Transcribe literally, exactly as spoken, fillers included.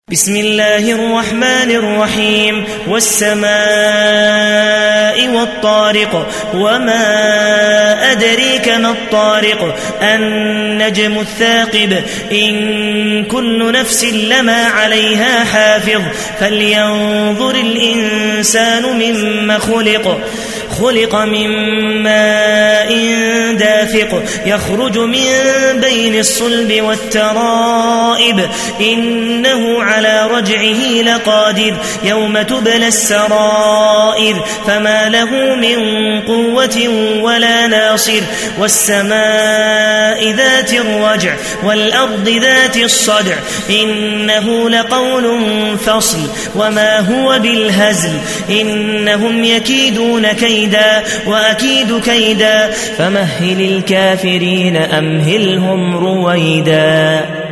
بسم الله الرحمن الرحيم والسماء والطارق وما أدريك ما الطارق النجم الثاقب إن كل نفس لما عليها حافظ فلينظر الإنسان مما خلق خلق من ماء دافق يخرج من بين الصلب والترائب إنه على رجعه لقادر يوم تبلى السرائر فما له من قوة ولا ناصر والسماء ذات الرجع والأرض ذات الصدع إنه لقول فصل وما هو بالهزل إنهم يكيدون كيدا وأكيد كيدا فمهل الكافرين أمهلهم رويدا.